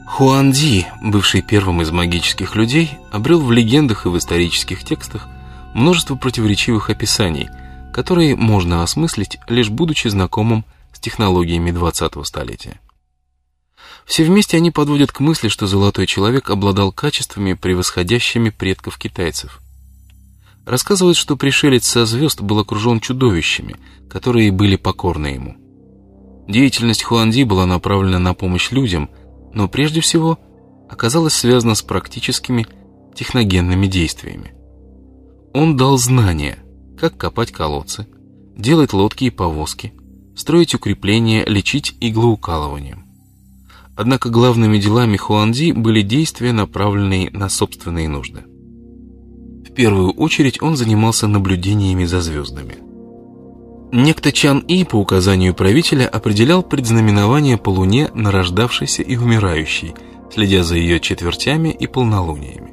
Хуанди, бывший первым из магических людей, обрел в легендах и в исторических текстах множество противоречивых описаний, которые можно осмыслить, лишь будучи знакомым с технологиями 20-го столетия. Все вместе они подводят к мысли, что золотой человек обладал качествами, превосходящими предков китайцев. Рассказывают, что пришелец со звезд был окружен чудовищами, которые были покорны ему. Деятельность Хуанди была направлена на помощь людям, но прежде всего оказалась связана с практическими техногенными действиями. Он дал знания, как копать колодцы, делать лодки и повозки, строить укрепления, лечить иглоукалыванием. Однако главными делами Хуанди были действия, направленные на собственные нужды. В первую очередь он занимался наблюдениями за звездами. Некто Чан И по указанию правителя определял предзнаменования по луне на рождавшейся и умирающей, следя за ее четвертями и полнолуниями.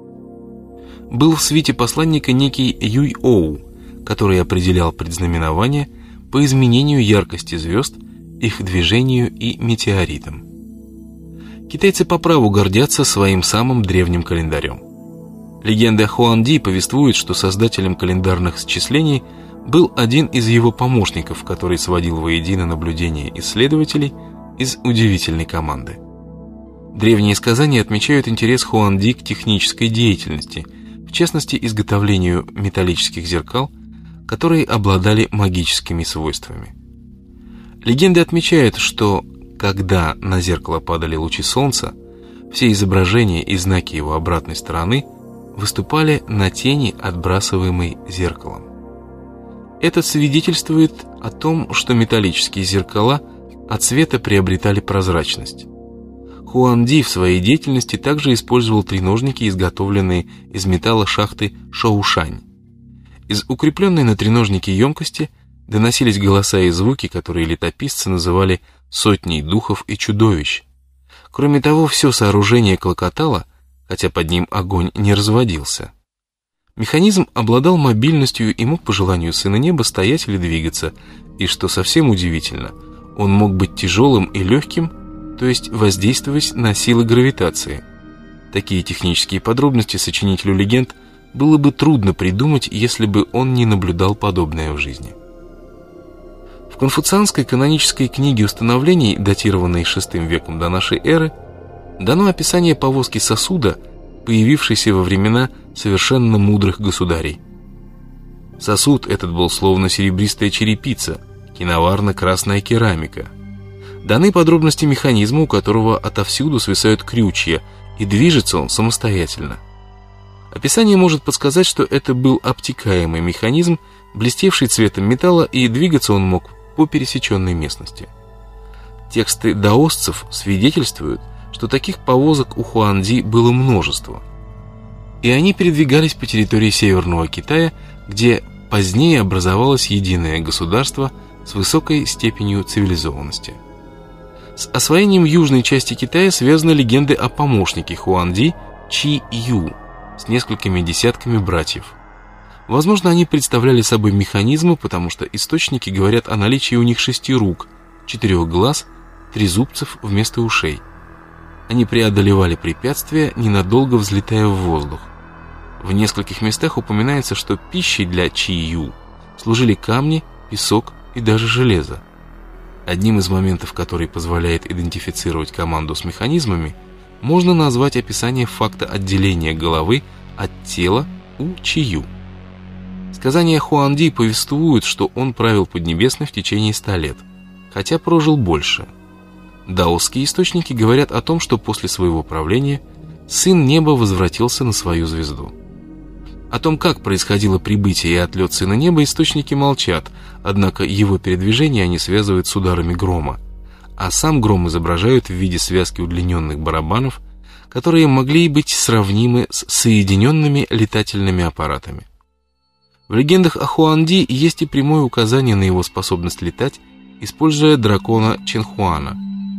Был в свите посланника некий Юй-Оу, который определял предзнаменования по изменению яркости звезд, их движению и метеоритам. Китайцы по праву гордятся своим самым древним календарем. Легенда Хуанди повествует, что создателем календарных счислений был один из его помощников, который сводил воедино наблюдения исследователей из удивительной команды. Древние сказания отмечают интерес Хуанди к технической деятельности, в частности изготовлению металлических зеркал, которые обладали магическими свойствами. Легенды отмечают, что когда на зеркало падали лучи солнца, все изображения и знаки его обратной стороны выступали на тени, отбрасываемой зеркалом. Это свидетельствует о том, что металлические зеркала от света приобретали прозрачность. Хуанди в своей деятельности также использовал треножники, изготовленные из металла шахты Шоушань. Из укрепленной на треножнике емкости доносились голоса и звуки, которые летописцы называли «сотней духов и чудовищ». Кроме того, все сооружение клокотало, хотя под ним огонь не разводился. Механизм обладал мобильностью и мог по желанию Сына Неба стоять или двигаться, и, что совсем удивительно, он мог быть тяжелым и легким, то есть воздействовать на силы гравитации. Такие технические подробности сочинителю легенд было бы трудно придумать, если бы он не наблюдал подобное в жизни. В конфуцианской канонической книге установлений, датированной VI веком до нашей эры, дано описание повозки сосуда, появившейся во времена совершенно мудрых государей. Сосуд этот был словно серебристая черепица, киноварно-красная керамика. Даны подробности механизма, у которого отовсюду свисают крючья, и движется он самостоятельно. Описание может подсказать, что это был обтекаемый механизм, блестевший цветом металла, и двигаться он мог по пересеченной местности. Тексты даосцев свидетельствуют, что таких повозок у Хуанди было множество, и они передвигались по территории Северного Китая, где позднее образовалось единое государство с высокой степенью цивилизованности. С освоением южной части Китая связаны легенды о помощнике Хуанди Чи Ю с несколькими десятками братьев. Возможно, они представляли собой механизмы, потому что источники говорят о наличии у них 6 рук, 4 глаз, 3 зубцев вместо ушей. Они преодолевали препятствия, ненадолго взлетая в воздух. В нескольких местах упоминается, что пищей для Чи Ю служили камни, песок и даже железо. Одним из моментов, который позволяет идентифицировать команду с механизмами, можно назвать описание факта отделения головы от тела у Чи Ю. Сказания Хуанди повествуют, что он правил Поднебесной в течение 100 лет, хотя прожил больше. Даосские источники говорят о том, что после своего правления Сын Неба возвратился на свою звезду. О том, как происходило прибытие и отлет Сына Неба, источники молчат, однако его передвижение они связывают с ударами грома, а сам гром изображают в виде связки удлиненных барабанов, которые могли быть сравнимы с соединенными летательными аппаратами. В легендах о Хуанди есть и прямое указание на его способность летать, используя дракона Чэньхуана.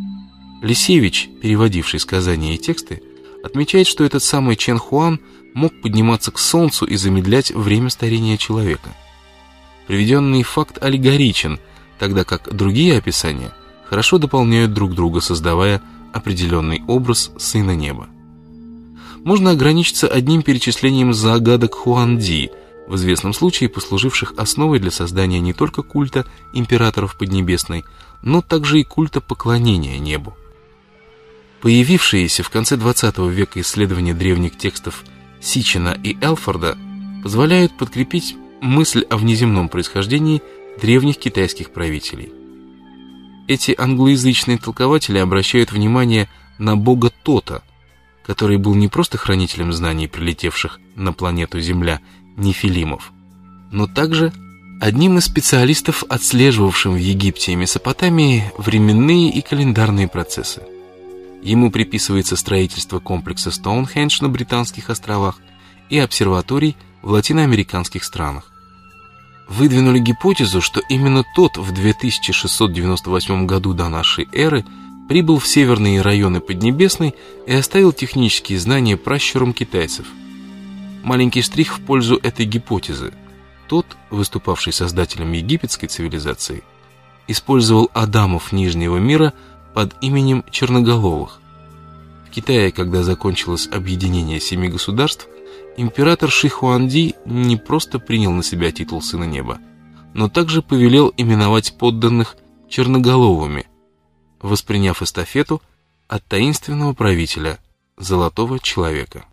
Лисевич, переводивший сказания и тексты, отмечает, что этот самый Чэньхуан мог подниматься к солнцу и замедлять время старения человека. Приведенный факт аллегоричен, тогда как другие описания хорошо дополняют друг друга, создавая определенный образ Сына Неба. Можно ограничиться одним перечислением загадок Хуанди, в известном случае послуживших основой для создания не только культа императоров Поднебесной, но также и культа поклонения небу. Появившиеся в конце XX века исследования древних текстов Сичина и Элфорда позволяют подкрепить мысль о внеземном происхождении древних китайских правителей. Эти англоязычные толкователи обращают внимание на бога Тота, который был не просто хранителем знаний прилетевших на планету Земля нефилимов, но также одним из специалистов, отслеживавшим в Египте и Месопотамии временные и календарные процессы. Ему приписывается строительство комплекса Стоунхендж на Британских островах и обсерваторий в латиноамериканских странах. Выдвинули гипотезу, что именно тот в 2698 году до нашей эры прибыл в северные районы Поднебесной и оставил технические знания пращурам китайцев. Маленький штрих в пользу этой гипотезы. Тот, выступавший создателем египетской цивилизации, использовал адамов Нижнего мира под именем Черноголовых. В Китае, когда закончилось объединение 7 государств, император Ши Хуанди не просто принял на себя титул Сына Неба, но также повелел именовать подданных Черноголовыми, восприняв эстафету от таинственного правителя Золотого Человека.